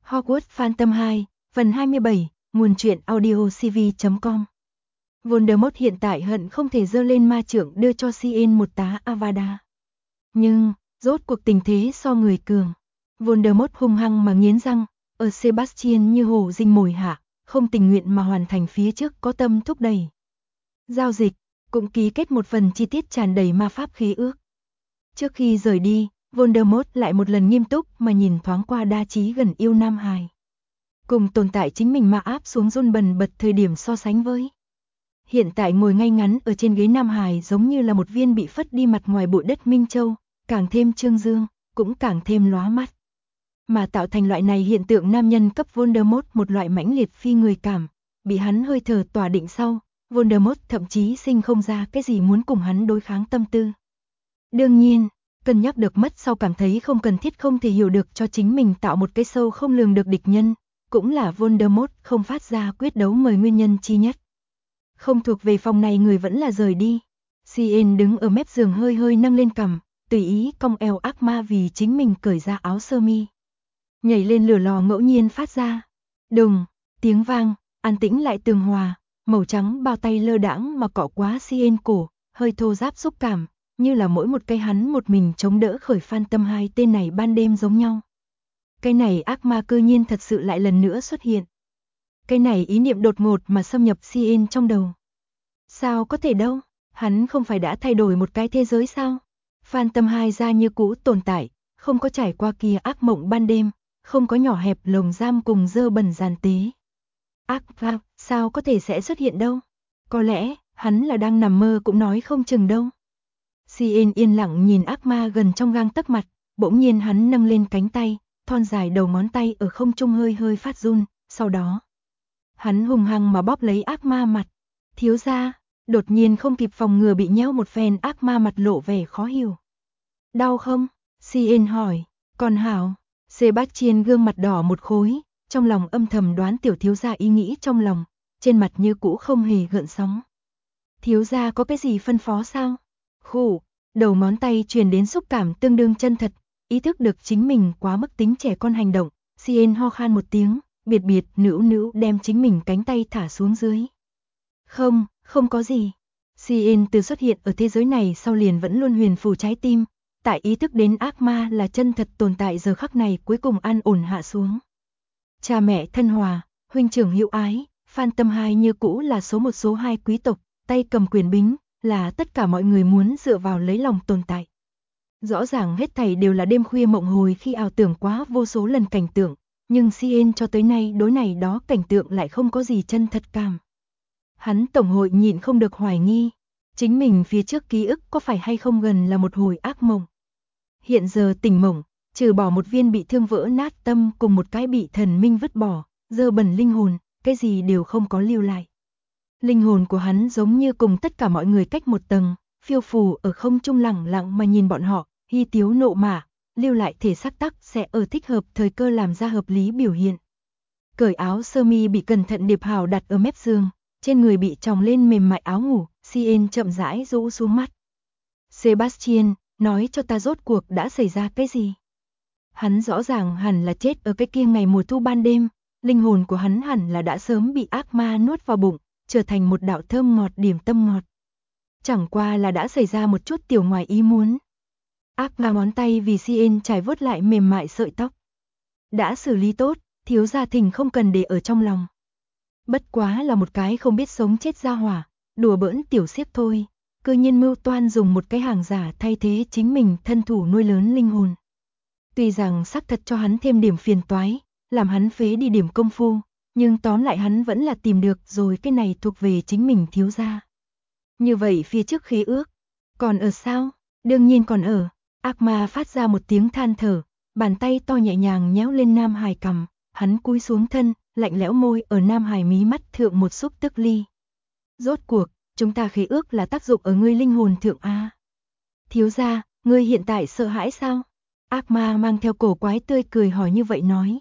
Hogwarts Phantom 2, phần 27, nguồn truyện audio cv.com. Voldemort hiện tại hận không thể giơ lên ma chưởng đưa cho Cien một tá Avada. Nhưng, rốt cuộc tình thế so người cường. Voldemort hung hăng mà nghiến răng, ở Sebastian như hổ rình mồi hạ, không tình nguyện mà hoàn thành phía trước có tâm thúc đẩy. Giao dịch, cũng ký kết một phần chi tiết tràn đầy ma pháp khí ước. Trước khi rời đi, Voldemort lại một lần nghiêm túc mà nhìn thoáng qua đa trí gần yêu Nam Hải. Cùng tồn tại chính mình mà áp xuống run bần bật thời điểm so sánh với. Hiện tại ngồi ngay ngắn ở trên ghế Nam Hải giống như là một viên bị phất đi mặt ngoài bụi đất Minh Châu, càng thêm trương dương, cũng càng thêm lóa mắt. Mà tạo thành loại này hiện tượng nam nhân cấp Voldemort một loại mãnh liệt phi người cảm, bị hắn hơi thở tỏa định sau, Voldemort thậm chí sinh không ra cái gì muốn cùng hắn đối kháng tâm tư. Đương nhiên, cân nhắc được mất sau cảm thấy không cần thiết không thể hiểu được cho chính mình tạo một cái sâu không lường được địch nhân, cũng là Voldemort không phát ra quyết đấu mời nguyên nhân chi nhất. Không thuộc về phòng này người vẫn là rời đi. Cien đứng ở mép giường hơi hơi nâng lên cằm, tùy ý cong eo ác ma vì chính mình cởi ra áo sơ mi. Nhảy lên lửa lò ngẫu nhiên phát ra. Đùng, tiếng vang, an tĩnh lại tường hòa, màu trắng bao tay lơ đãng mà cọ quá Cien cổ, hơi thô ráp xúc cảm, như là mỗi một cây hắn một mình chống đỡ khởi Phantom 2 tên này ban đêm giống nhau. Cái này ác ma cơ nhiên thật sự lại lần nữa xuất hiện. Cái này ý niệm đột ngột mà xâm nhập Cien trong đầu. Sao có thể đâu, hắn không phải đã thay đổi một cái thế giới sao? Phantom 2 ra như cũ tồn tại, không có trải qua kia ác mộng ban đêm, không có nhỏ hẹp lồng giam cùng dơ bẩn giàn tế. Ác ma, sao có thể sẽ xuất hiện đâu? Có lẽ, hắn là đang nằm mơ cũng nói không chừng đâu. Cien yên lặng nhìn ác ma gần trong gang tấc mặt, bỗng nhiên hắn nâng lên cánh tay, thon dài đầu ngón tay ở không trung hơi hơi phát run, sau đó hắn hung hăng mà bóp lấy ác ma mặt. Thiếu gia, đột nhiên không kịp phòng ngừa bị nhéo một phen, ác ma mặt lộ vẻ khó hiểu. Đau không? Cien hỏi. Còn hảo. Sebastian gương mặt đỏ một khối, trong lòng âm thầm đoán tiểu thiếu gia ý nghĩ trong lòng, trên mặt như cũ không hề gợn sóng. Thiếu gia có cái gì phân phó sao? Khụ, đầu ngón tay truyền đến xúc cảm tương đương chân thật, ý thức được chính mình quá mức tính trẻ con hành động, Cien ho khan một tiếng, biệt biệt nữu nữu đem chính mình cánh tay thả xuống dưới. Không có gì. Cien từ xuất hiện ở thế giới này sau liền vẫn luôn huyền phù trái tim, tại ý thức đến ác ma là chân thật tồn tại giờ khắc này cuối cùng an ổn hạ xuống. Cha mẹ thân hòa, huynh trưởng hữu ái, Phantom 2 như cũ là số 1 số 2 quý tộc, tay cầm quyền bính, là tất cả mọi người muốn dựa vào lấy lòng tồn tại. Rõ ràng hết thảy đều là đêm khuya mộng hồi khi ảo tưởng quá vô số lần cảnh tượng, nhưng Cien cho tới nay đối này đó cảnh tượng lại không có gì chân thật cảm. Hắn tổng hội nhịn không được hoài nghi, chính mình phía trước ký ức có phải hay không gần là một hồi ác mộng. Hiện giờ tỉnh mộng, trừ bỏ một viên bị thương vỡ nát tâm cùng một cái bị thần minh vứt bỏ, dơ bẩn linh hồn, cái gì đều không có lưu lại. Linh hồn của hắn giống như cùng tất cả mọi người cách một tầng, phiêu phù ở không trung lẳng lặng mà nhìn bọn họ, hy tiếu nộ mả, lưu lại thể xác tắc sẽ ở thích hợp thời cơ làm ra hợp lý biểu hiện. Cởi áo sơ mi bị cẩn thận điệp hào đặt ở mép giường, trên người bị tròng lên mềm mại áo ngủ, Cien chậm rãi rũ xuống mắt. Sebastian, nói cho ta rốt cuộc đã xảy ra cái gì? Hắn rõ ràng hẳn là chết ở cái kia ngày mùa thu ban đêm, linh hồn của hắn hẳn là đã sớm bị ác ma nuốt vào bụng, trở thành một đạo thơm ngọt điểm tâm ngọt. Chẳng qua là đã xảy ra một chút tiểu ngoài ý muốn. Ác ma ngón tay vì Cien trải vuốt lại mềm mại sợi tóc. Đã xử lý tốt, thiếu gia thỉnh không cần để ở trong lòng. Bất quá là một cái không biết sống chết ra hỏa, đùa bỡn tiểu xiếc thôi, cơ nhiên mưu toan dùng một cái hàng giả thay thế chính mình thân thủ nuôi lớn linh hồn. Tuy rằng xác thật cho hắn thêm điểm phiền toái, làm hắn phế đi điểm công phu, nhưng tóm lại hắn vẫn là tìm được rồi cái này thuộc về chính mình thiếu gia. Như vậy phía trước khế ước, còn ở sao? Đương nhiên còn ở. Ác ma phát ra một tiếng than thở, bàn tay to nhẹ nhàng nhéo lên Nam Hải cằm, hắn cúi xuống thân, lạnh lẽo môi ở Nam Hải mí mắt thượng một xúc tức ly. Rốt cuộc, chúng ta khế ước là tác dụng ở ngươi linh hồn thượng a. Thiếu gia, ngươi hiện tại sợ hãi sao? Ác ma mang theo cổ quái tươi cười hỏi như vậy nói.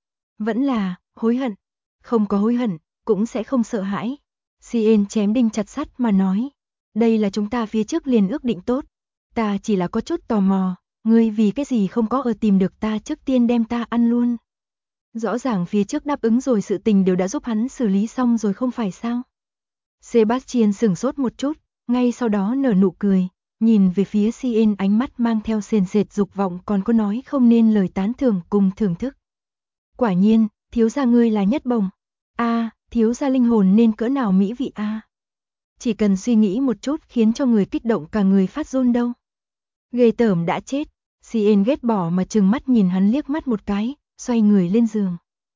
Vẫn là, hối hận. Không có hối hận, cũng sẽ không sợ hãi. Cien chém đinh chặt sắt mà nói. Đây là chúng ta phía trước liền ước định tốt. Ta chỉ là có chút tò mò, ngươi vì cái gì không có ở tìm được ta trước tiên đem ta ăn luôn. Rõ ràng phía trước đáp ứng rồi, sự tình đều đã giúp hắn xử lý xong rồi không phải sao? Sebastian sửng sốt một chút, ngay sau đó nở nụ cười, nhìn về phía Cien, ánh mắt mang theo sền sệt dục vọng, còn có nói không nên lời tán thưởng cùng thưởng thức. Quả nhiên, thiếu gia ngươi là nhất bồng. Thiếu gia linh hồn nên cỡ nào mỹ vị a. Chỉ cần suy nghĩ một chút khiến cho người kích động cả người phát run đâu. Ghê tởm đã chết. Cien ghét bỏ mà trừng mắt nhìn hắn liếc mắt một cái, xoay người lên giường.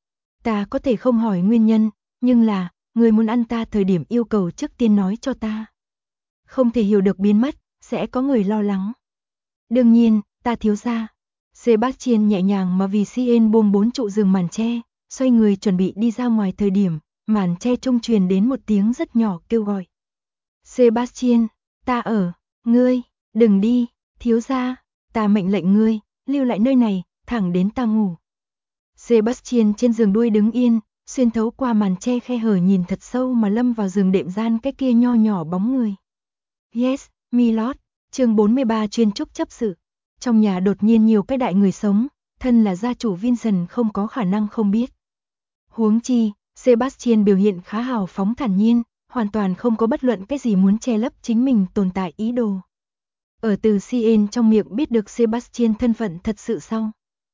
Ta có thể không hỏi nguyên nhân, nhưng là, người muốn ăn ta thời điểm yêu cầu trước tiên nói cho ta. Không thể hiểu được biến mất, sẽ có người lo lắng. Đương nhiên, ta thiếu gia. Sebastian nhẹ nhàng mà vì Cien buông 4 trụ giường màn che, xoay người chuẩn bị đi ra ngoài thời điểm, màn che trung truyền đến một tiếng rất nhỏ kêu gọi. Sebastian, ta ở, ngươi, đừng đi, thiếu gia, ta mệnh lệnh ngươi, lưu lại nơi này, thẳng đến ta ngủ. Sebastian trên giường đuôi đứng yên, xuyên thấu qua màn che khe hở nhìn thật sâu mà lâm vào giường đệm gian cái kia nho nhỏ bóng người. Yes, Milord, chương 43 chuyên trúc chấp sự. Trong nhà đột nhiên nhiều cái đại người sống, thân là gia chủ Vincent không có khả năng không biết. Huống chi, Sebastian biểu hiện khá hào phóng thản nhiên, hoàn toàn không có bất luận cái gì muốn che lấp chính mình tồn tại ý đồ. Ở từ Cien trong miệng biết được Sebastian thân phận thật sự sau.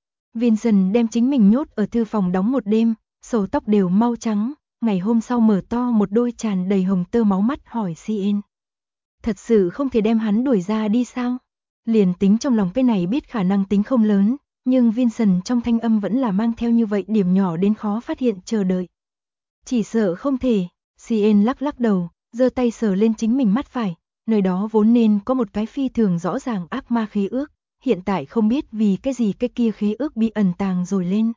Vincent đem chính mình nhốt ở thư phòng đóng một đêm, sầu tóc đều mau trắng, ngày hôm sau mở to một đôi tràn đầy hồng tơ máu mắt hỏi Cien. Thật sự không thể đem hắn đuổi ra đi sao? Liền tính trong lòng cái này biết khả năng tính không lớn, nhưng Vincent trong thanh âm vẫn là mang theo như vậy điểm nhỏ đến khó phát hiện chờ đợi. Chỉ sợ không thể, Cien lắc lắc đầu, giơ tay sờ lên chính mình mắt phải, nơi đó vốn nên có một cái phi thường rõ ràng ác ma khế ước, hiện tại không biết vì cái gì cái kia khế ước bị ẩn tàng rồi lên.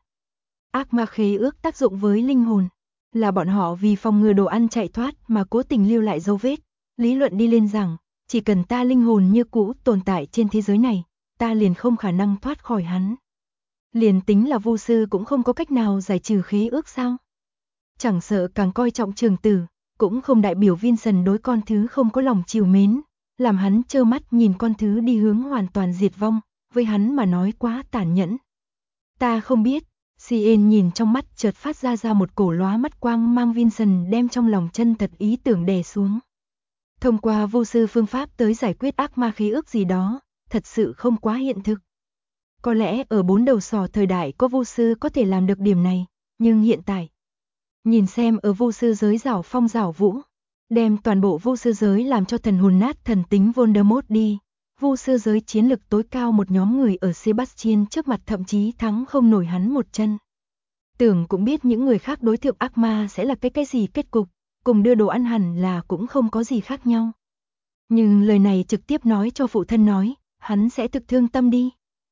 Ác ma khế ước tác dụng với linh hồn, là bọn họ vì phòng ngừa đồ ăn chạy thoát mà cố tình lưu lại dấu vết, lý luận đi lên rằng, chỉ cần ta linh hồn như cũ tồn tại trên thế giới này, ta liền không khả năng thoát khỏi hắn. Liền tính là vu sư cũng không có cách nào giải trừ khế ước sao? Chẳng sợ càng coi trọng trường tử, cũng không đại biểu Vincent đối con thứ không có lòng chiều mến, làm hắn trơ mắt nhìn con thứ đi hướng hoàn toàn diệt vong, với hắn mà nói quá tàn nhẫn. Ta không biết, Cien nhìn trong mắt chợt phát ra một cổ lóa mắt quang mang, Vincent đem trong lòng chân thật ý tưởng đè xuống. Thông qua vô sư phương pháp tới giải quyết ác ma khí ước gì đó, thật sự không quá hiện thực. Có lẽ ở 4 đầu sò thời đại có vô sư có thể làm được điểm này, nhưng hiện tại, nhìn xem ở vô sư giới giảo phong giảo vũ, đem toàn bộ vô sư giới làm cho thần hồn nát thần tính Voldemort đi. Vô sư giới chiến lực tối cao một nhóm người ở Sebastian trước mặt thậm chí thắng không nổi hắn một chân. Tưởng cũng biết những người khác đối thượng ác ma sẽ là cái gì kết cục, cùng đưa đồ ăn hẳn là cũng không có gì khác nhau. Nhưng lời này trực tiếp nói cho phụ thân nói, hắn sẽ thực thương tâm đi.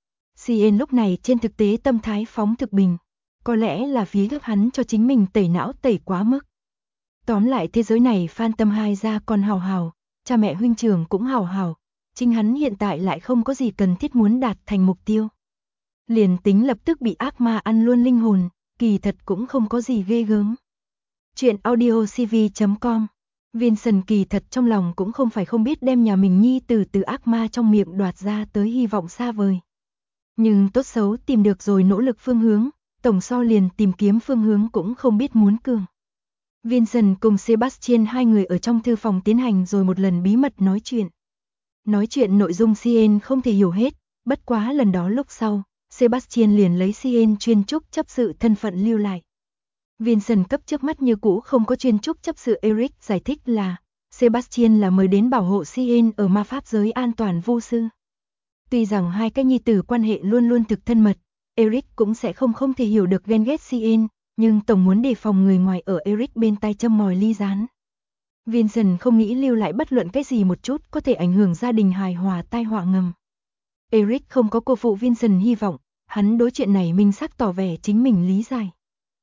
Cien lúc này trên thực tế tâm thái phóng thực bình, có lẽ là phía gấp hắn cho chính mình tẩy não tẩy quá mức. Tóm lại thế giới này Phan Tâm hai gia còn hào hào, cha mẹ huynh trưởng cũng hào hào, chính hắn hiện tại lại không có gì cần thiết muốn đạt thành mục tiêu. Liền tính lập tức bị ác ma ăn luôn linh hồn, kỳ thật cũng không có gì ghê gớm. Chuyện audiocv.com. Vincent kỳ thật trong lòng cũng không phải không biết đem nhà mình nhi từ ác ma trong miệng đoạt ra tới hy vọng xa vời. Nhưng tốt xấu tìm được rồi nỗ lực phương hướng, tổng so liền tìm kiếm phương hướng cũng không biết muốn cường. Vincent cùng Sebastian hai người ở trong thư phòng tiến hành rồi một lần bí mật nói chuyện. Nói chuyện nội dung Cien không thể hiểu hết, bất quá lần đó lúc sau, Sebastian liền lấy Cien chuyên trúc chấp sự thân phận lưu lại. Vincent cấp trước mắt như cũ không có chuyên trúc chấp sự Eric giải thích là, Sebastian là mời đến bảo hộ Cien ở ma pháp giới an toàn vô sư. Tuy rằng hai cái nhi tử quan hệ luôn luôn thực thân mật, Eric cũng sẽ không thể hiểu được ghen ghét Cien, nhưng tổng muốn đề phòng người ngoài ở Eric bên tai châm mồi ly gián. Vincent không nghĩ lưu lại bất luận cái gì một chút có thể ảnh hưởng gia đình hài hòa tai họa ngầm. Eric không có cô phụ Vincent hy vọng, hắn đối chuyện này minh xác tỏ vẻ chính mình lý giải.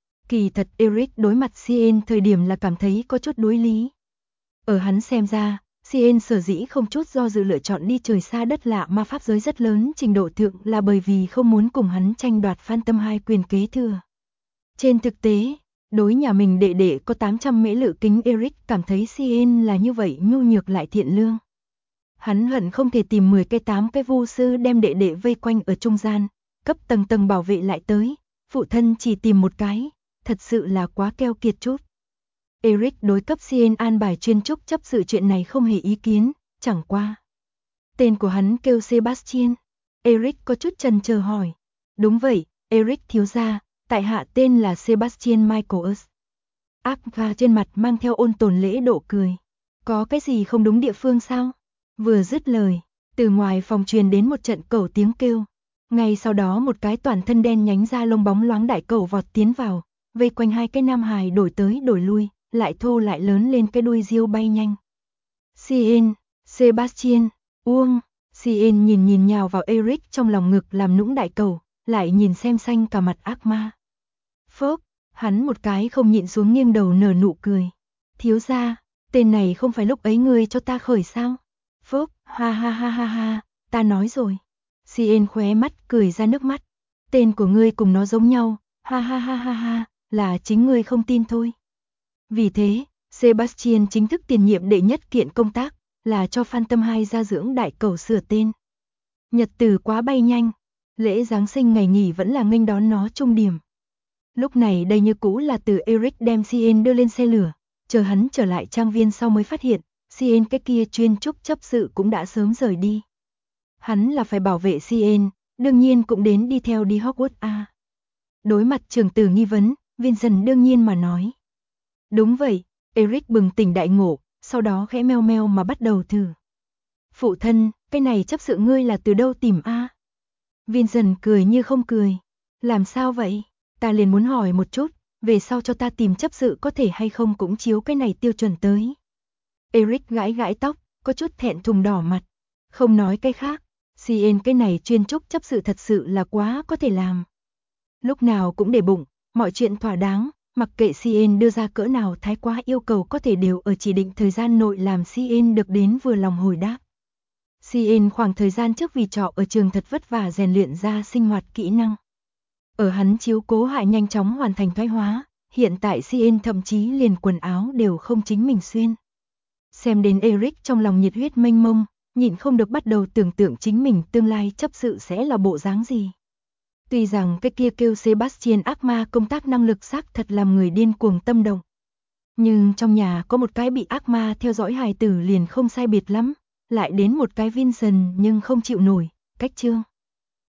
Kỳ thật Eric đối mặt Cien thời điểm là cảm thấy có chút đối lý. Ở hắn xem ra, Cien sở dĩ không chút do dự lựa chọn đi trời xa đất lạ ma pháp giới rất lớn trình độ thượng là bởi vì không muốn cùng hắn tranh đoạt Phan Tâm hai quyền kế thừa. Trên thực tế, đối nhà mình đệ đệ có 800 mễ lự kính Eric cảm thấy Cien là như vậy nhu nhược lại thiện lương. Hắn hận không thể tìm 10 cái 8 cái vu sư đem đệ đệ vây quanh ở trung gian, cấp tầng bảo vệ lại tới, phụ thân chỉ tìm một cái, thật sự là quá keo kiệt chút. Eric đối cấp CN an bài chuyên trúc chấp sự chuyện này không hề ý kiến, chẳng qua. Tên của hắn kêu Sebastian. Eric có chút chần chờ hỏi. Đúng vậy, Eric thiếu gia, tại hạ tên là Sebastian Michaels. Agva trên mặt mang theo ôn tồn lễ độ cười. Có cái gì không đúng địa phương sao? Vừa dứt lời, từ ngoài phòng truyền đến một trận cẩu tiếng kêu. Ngay sau đó một cái toàn thân đen nhánh da lông bóng loáng đại cẩu vọt tiến vào, vây quanh hai cái nam hài đổi tới đổi lui, lại thô lại lớn lên cái đuôi diêu bay nhanh. CN, Sebastian, Uông, CN nhìn nhào vào Eric trong lòng ngực làm nũng đại cẩu, lại nhìn xem xanh cả mặt ác ma. Phớp, hắn một cái không nhịn xuống nghiêng đầu nở nụ cười. Thiếu gia, tên này không phải lúc ấy ngươi cho ta khởi sao? Phớp, ha ha ha ha ha, ta nói rồi. CN khóe mắt cười ra nước mắt. Tên của ngươi cùng nó giống nhau, ha ha ha ha ha, là chính ngươi không tin thôi. Vì thế, Sebastian chính thức tiền nhiệm đệ nhất kiện công tác, là cho Phan Tâm Hai gia dưỡng đại cẩu sửa tên. Nhật từ quá bay nhanh, lễ Giáng sinh ngày nghỉ vẫn là nghênh đón nó trung điểm. Lúc này đây như cũ là từ Eric đem CN đưa lên xe lửa, chờ hắn trở lại trang viên sau mới phát hiện, CN cái kia chuyên trúc chấp sự cũng đã sớm rời đi. Hắn là phải bảo vệ CN, đương nhiên cũng đến đi theo đi Hogwarts a. Đối mặt trường tử nghi vấn, Vincent đương nhiên mà nói. Đúng vậy, Eric bừng tỉnh đại ngộ, sau đó khẽ meo meo mà bắt đầu thử. Phụ thân, cái này chấp sự ngươi là từ đâu tìm a? Vincent cười như không cười. Làm sao vậy? Ta liền muốn hỏi một chút, về sau cho ta tìm chấp sự có thể hay không cũng chiếu cái này tiêu chuẩn tới. Eric gãi gãi tóc, có chút thẹn thùng đỏ mặt. Không nói cái khác, CN cái này chuyên trúc chấp sự thật sự là quá có thể làm. Lúc nào cũng để bụng, mọi chuyện thỏa đáng, mặc kệ CN đưa ra cỡ nào thái quá yêu cầu có thể đều ở chỉ định thời gian nội làm CN được đến vừa lòng hồi đáp. CN khoảng thời gian trước vì trọ ở trường thật vất vả rèn luyện ra sinh hoạt kỹ năng. Ở hắn chiếu cố hạ nhanh chóng hoàn thành thoái hóa, hiện tại CN thậm chí liền quần áo đều không chính mình xuyên. Xem đến Eric trong lòng nhiệt huyết mênh mông, nhịn không được bắt đầu tưởng tượng chính mình tương lai chấp sự sẽ là bộ dáng gì. Tuy rằng cái kia kêu Sebastian ác ma công tác năng lực xác thật làm người điên cuồng tâm động. Nhưng trong nhà có một cái bị ác ma theo dõi hài tử liền không sai biệt lắm, lại đến một cái Vincent nhưng không chịu nổi, cách chương.